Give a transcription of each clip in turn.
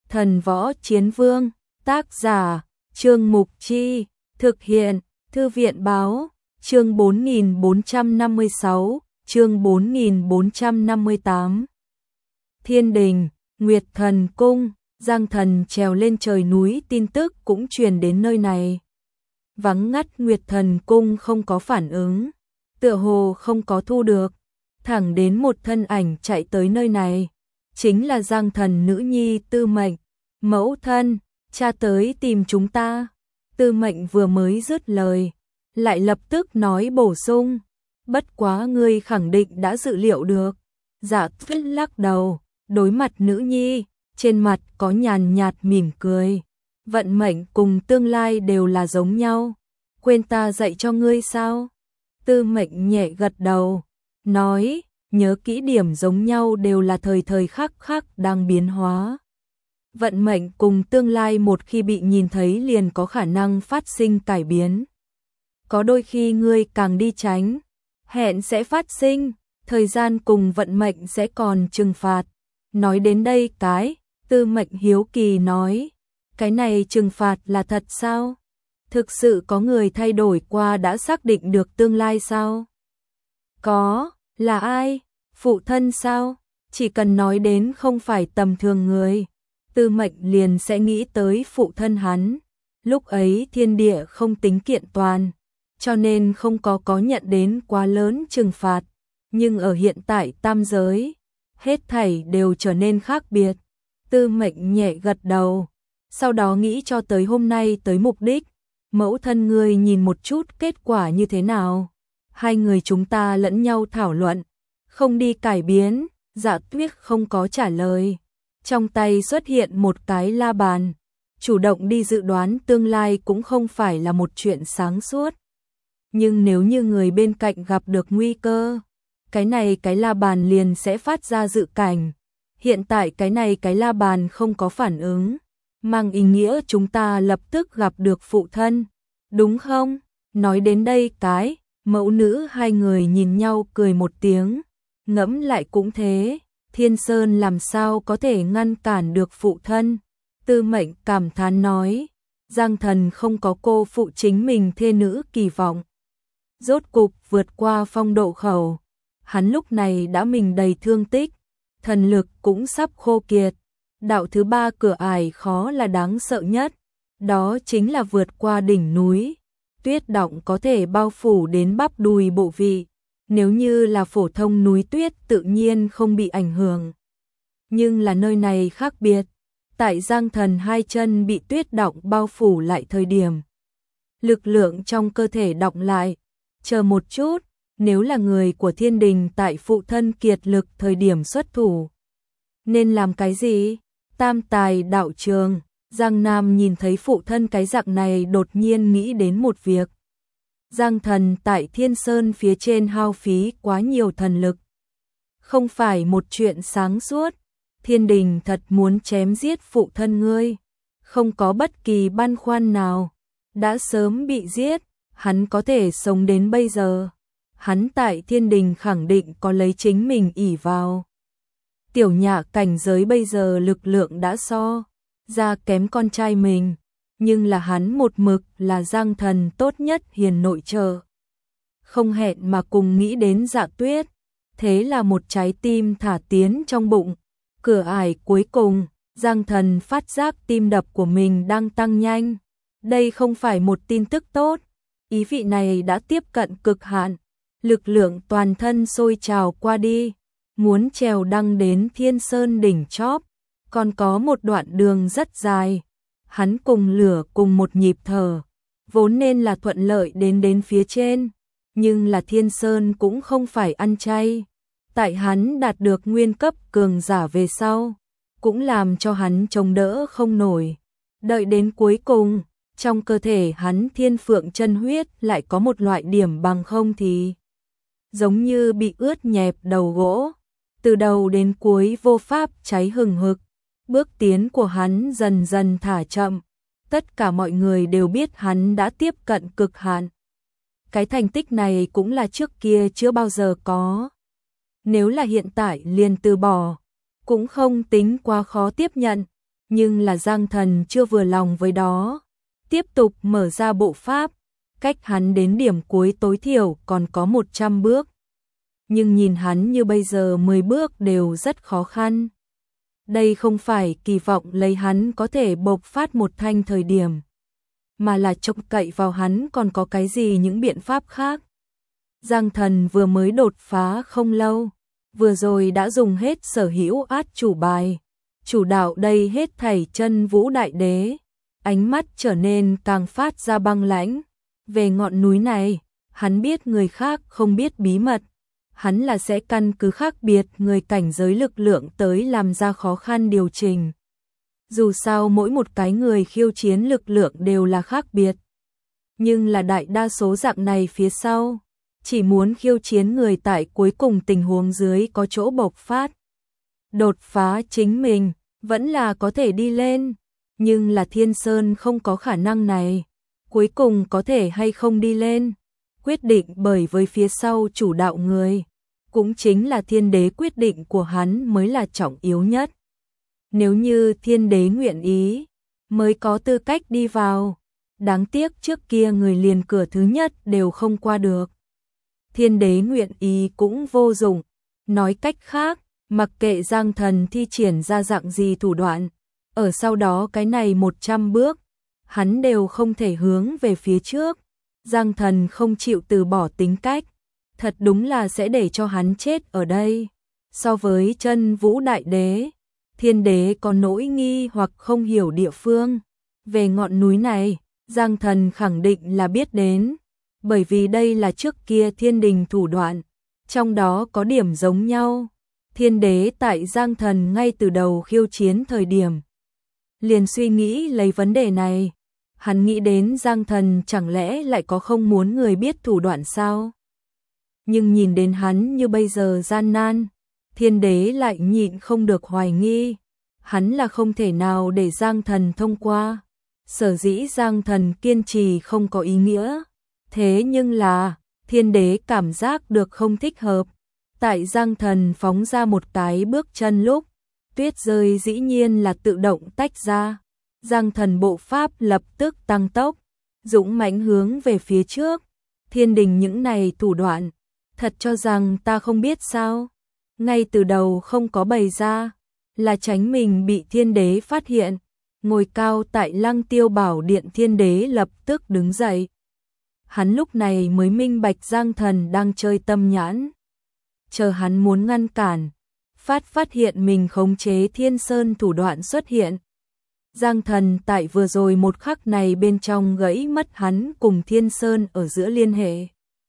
Thần Võ Chiến Vương, tác giả, Trương Mục Chi, thực hiện, Thư viện Báo, chương 4456, chương 4458. Thiên Đình, Nguyệt Thần Cung, Giang Thần trèo lên trời núi, tin tức cũng truyền đến nơi này. Vắng ngắt, Nguyệt Thần Cung không có phản ứng, tựa hồ không có thu được, thẳng đến một thân ảnh chạy tới nơi này, chính là Giang Thần nữ nhi Tư Mệnh. Mẫu thân, cha tới tìm chúng ta. Tư Mệnh vừa mới dứt lời, lại lập tức nói bổ sung, bất quá ngươi khẳng định đã dự liệu được. Dạ Tuyết lắc đầu, đối mặt nữ nhi, trên mặt có nhàn nhạt mỉm cười. Vận mệnh cùng tương lai đều là giống nhau, quên ta dạy cho ngươi sao? Tư Mệnh nhẹ gật đầu, nói, nhớ kỹ điểm giống nhau đều là thời thời khắc khắc đang biến hóa. Vận mệnh cùng tương lai một khi bị nhìn thấy liền có khả năng phát sinh cải biến. Có đôi khi ngươi càng đi tránh, hẹn sẽ phát sinh, thời gian cùng vận mệnh sẽ còn trừng phạt. Nói đến đây Tư Mệnh hiếu kỳ nói, cái này trừng phạt là thật sao? Thực sự có người thay đổi qua đã xác định được tương lai sao? Có, là ai? Phụ thân sao? Chỉ cần nói đến không phải tầm thường người, Tư Mệnh liền sẽ nghĩ tới phụ thân hắn. Lúc ấy thiên địa không tính kiện toàn, cho nên không có nhận đến quá lớn trừng phạt. Nhưng ở hiện tại tam giới, hết thảy đều trở nên khác biệt. Tư Mệnh nhẹ gật đầu, sau đó nghĩ cho tới hôm nay tới mục đích. Mẫu thân ngươi nhìn một chút kết quả như thế nào? Hai người chúng ta lẫn nhau thảo luận, không đi cải biến. Dạ Tuyết không có trả lời. Trong tay xuất hiện một cái la bàn, chủ động đi dự đoán tương lai cũng không phải là một chuyện sáng suốt. Nhưng nếu như người bên cạnh gặp được nguy cơ, cái la bàn liền sẽ phát ra dự cảnh. Hiện tại cái la bàn không có phản ứng, mang ý nghĩa chúng ta lập tức gặp được phụ thân, đúng không? Nói đến đây mẫu nữ hai người nhìn nhau cười một tiếng, ngẫm lại cũng thế, Thiên Sơn làm sao có thể ngăn cản được phụ thân? Tư Mệnh cảm thán nói, Giang Thần không có cô phụ chính mình thê nữ kỳ vọng. Rốt cục vượt qua phong độ khẩu, hắn lúc này đã mình đầy thương tích, thần lực cũng sắp khô kiệt. Đạo thứ ba cửa ải khó là đáng sợ nhất, đó chính là vượt qua đỉnh núi. Tuyết động có thể bao phủ đến bắp đùi bộ vị, nếu như là phổ thông núi tuyết tự nhiên không bị ảnh hưởng. Nhưng là nơi này khác biệt, tại Giang Thần hai chân bị tuyết động bao phủ lại thời điểm, lực lượng trong cơ thể động lại. Chờ một chút, nếu là người của Thiên Đình tại phụ thân kiệt lực thời điểm xuất thủ, nên làm cái gì? Tam Tài đạo trường, Giang Nam nhìn thấy phụ thân cái dạng này đột nhiên nghĩ đến một việc. Giang Thần tại Thiên Sơn phía trên hao phí quá nhiều thần lực, không phải một chuyện sáng suốt. Thiên Đình thật muốn chém giết phụ thân ngươi, không có bất kỳ băn khoăn nào, đã sớm bị giết, hắn có thể sống đến bây giờ. Hắn tại Thiên Đình khẳng định có lấy chính mình ỷ vào. Tiểu Nhạ cảnh giới bây giờ lực lượng đã so ra kém con trai mình, nhưng là hắn một mực là Giang Thần tốt nhất hiền nội trợ. Không hẹn mà cùng nghĩ đến Dạ Tuyết, thế là một trái tim thả tiến trong bụng. Cửa ải cuối cùng, Giang Thần phát giác tim đập của mình đang tăng nhanh. Đây không phải một tin tức tốt, ý vị này đã tiếp cận cực hạn, lực lượng toàn thân sôi trào qua đi, muốn trèo đăng đến Thiên Sơn đỉnh chóp, còn có một đoạn đường rất dài. Hắn cùng lửa cùng một nhịp thở, vốn nên là thuận lợi đến phía trên, nhưng là Thiên Sơn cũng không phải ăn chay. Tại hắn đạt được nguyên cấp cường giả về sau, cũng làm cho hắn chống đỡ không nổi. Đợi đến cuối cùng, trong cơ thể hắn thiên phượng chân huyết lại có một loại điểm bằng không thì giống như bị ướt nhẹp đầu gỗ, từ đầu đến cuối vô pháp cháy hừng hực. Bước tiến của hắn dần dần thả chậm, tất cả mọi người đều biết hắn đã tiếp cận cực hạn. Cái thành tích này cũng là trước kia chưa bao giờ có. Nếu là hiện tại liền từ bỏ, cũng không tính quá khó tiếp nhận. Nhưng là Giang Thần chưa vừa lòng với đó, tiếp tục mở ra bộ pháp, cách hắn đến điểm cuối tối thiểu còn có 100 bước. Nhưng nhìn hắn như bây giờ 10 bước đều rất khó khăn. Đây không phải kỳ vọng lấy hắn có thể bộc phát một thanh thời điểm, mà là trông cậy vào hắn còn có cái gì những biện pháp khác. Giang Thần vừa mới đột phá không lâu, vừa rồi đã dùng hết sở hữu át chủ bài, chủ đạo đây hết thảy Chân Vũ Đại Đế, ánh mắt trở nên càng phát ra băng lãnh. Về ngọn núi này, hắn biết người khác không biết bí mật, hắn là sẽ căn cứ khác biệt người cảnh giới lực lượng tới làm ra khó khăn điều chỉnh. Dù sao mỗi một cái người khiêu chiến lực lượng đều là khác biệt, nhưng là đại đa số dạng này phía sau, chỉ muốn khiêu chiến người tại cuối cùng tình huống dưới có chỗ bộc phát. Đột phá chính mình, vẫn là có thể đi lên, nhưng là Thiên Sơn không có khả năng này. Cuối cùng có thể hay không đi lên, quyết định bởi với phía sau chủ đạo người, cũng chính là Thiên Đế quyết định của hắn mới là trọng yếu nhất. Nếu như Thiên Đế nguyện ý, mới có tư cách đi vào. Đáng tiếc trước kia người liền cửa thứ nhất đều không qua được. Thiên Đế nguyện ý cũng vô dụng. Nói cách khác, mặc kệ Giang Thần thi triển ra dạng gì thủ đoạn, ở sau đó cái này 100 bước, hắn đều không thể hướng về phía trước. Giang Thần không chịu từ bỏ tính cách, thật đúng là sẽ để cho hắn chết ở đây. So với Chân Vũ Đại Đế, Thiên Đế có nỗi nghi hoặc không hiểu địa phương. Về ngọn núi này, Giang Thần khẳng định là biết đến, bởi vì đây là trước kia Thiên Đình thủ đoạn, trong đó có điểm giống nhau. Thiên Đế tại Giang Thần ngay từ đầu khiêu chiến thời điểm, liền suy nghĩ lấy vấn đề này. Hắn nghĩ đến Giang Thần chẳng lẽ lại có không muốn người biết thủ đoạn sao? Nhưng nhìn đến hắn như bây giờ gian nan, Thiên Đế lại nhịn không được hoài nghi, hắn là không thể nào để Giang Thần thông qua. Sở dĩ Giang Thần kiên trì không có ý nghĩa, thế nhưng là Thiên Đế cảm giác được không thích hợp. Tại Giang Thần phóng ra một cái bước chân lúc, tuyết rơi dĩ nhiên là tự động tách ra. Giang Thần bộ pháp lập tức tăng tốc, dũng mãnh hướng về phía trước. Thiên Đình những này thủ đoạn, thật cho rằng ta không biết sao? Ngay từ đầu không có bày ra, là tránh mình bị Thiên Đế phát hiện. Ngồi cao tại Lăng Tiêu Bảo Điện Thiên Đế lập tức đứng dậy. Hắn lúc này mới minh bạch Giang Thần đang chơi tâm nhãn. Chờ hắn muốn ngăn cản, phát hiện mình khống chế Thiên Sơn thủ đoạn xuất hiện. Giang Thần tại vừa rồi một khắc này bên trong gãy mất hắn cùng Thiên Sơn ở giữa liên hệ.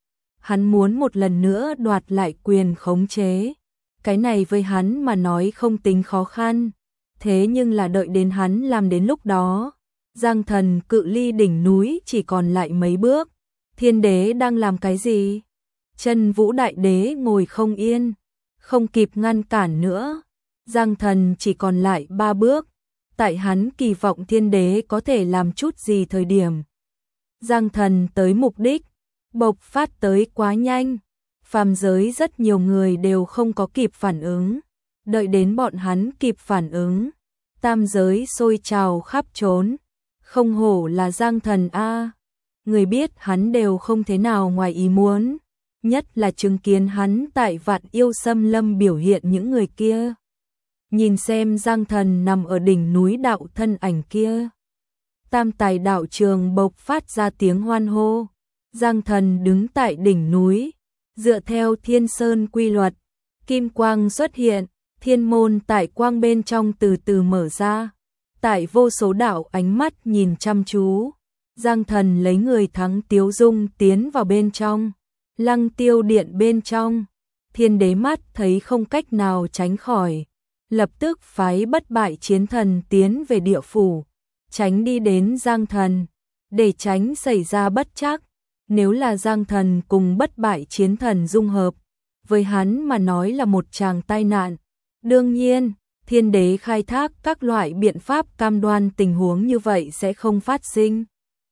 Hắn muốn một lần nữa đoạt lại quyền khống chế. Cái này với hắn mà nói không tính khó khăn. Thế nhưng là đợi đến hắn làm đến lúc đó, Giang Thần cự ly đỉnh núi chỉ còn lại mấy bước. Thiên Đế đang làm cái gì? Chân Vũ Đại Đế ngồi không yên, không kịp ngăn cản nữa. Giang Thần chỉ còn lại 3 bước. Tại hắn kỳ vọng Thiên Đế có thể làm chút gì thời điểm, Giang Thần tới mục đích, bộc phát tới quá nhanh. Phàm giới rất nhiều người đều không có kịp phản ứng. Đợi đến bọn hắn kịp phản ứng, tam giới sôi trào khắp trốn. Không hổ là Giang Thần a. Người biết hắn đều không thế nào ngoài ý muốn, nhất là chứng kiến hắn tại Vạn Yêu Xâm Lâm biểu hiện những người kia. Nhìn xem Giang Thần nằm ở đỉnh núi đạo thân ảnh kia, tam tài đạo trường bộc phát ra tiếng hoan hô. Giang Thần đứng tại đỉnh núi, dựa theo Thiên Sơn quy luật, kim quang xuất hiện, thiên môn tại quang bên trong từ từ mở ra. Tại vô số đạo ánh mắt nhìn chăm chú, Giang Thần lấy người thắng tiếu dung tiến vào bên trong. Lăng Tiêu Điện bên trong, Thiên Đế mắt thấy không cách nào tránh khỏi, lập tức phái Bất Bại Chiến Thần tiến về địa phủ, tránh đi đến Giang Thần, để tránh xảy ra bất trắc. Nếu là Giang Thần cùng Bất Bại Chiến Thần dung hợp, với hắn mà nói là một tràng tai nạn. Đương nhiên, Thiên Đế khai thác các loại biện pháp cam đoan tình huống như vậy sẽ không phát sinh,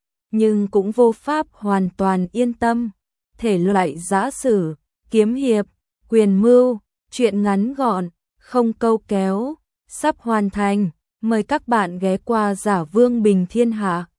nhưng cũng vô pháp hoàn toàn yên tâm. Thể loại giã sử, kiếm hiệp, quyền mưu, truyện ngắn gọn, không câu kéo, sắp hoàn thành. Mời các bạn ghé qua Giả Vương Bình Thiên Hạ.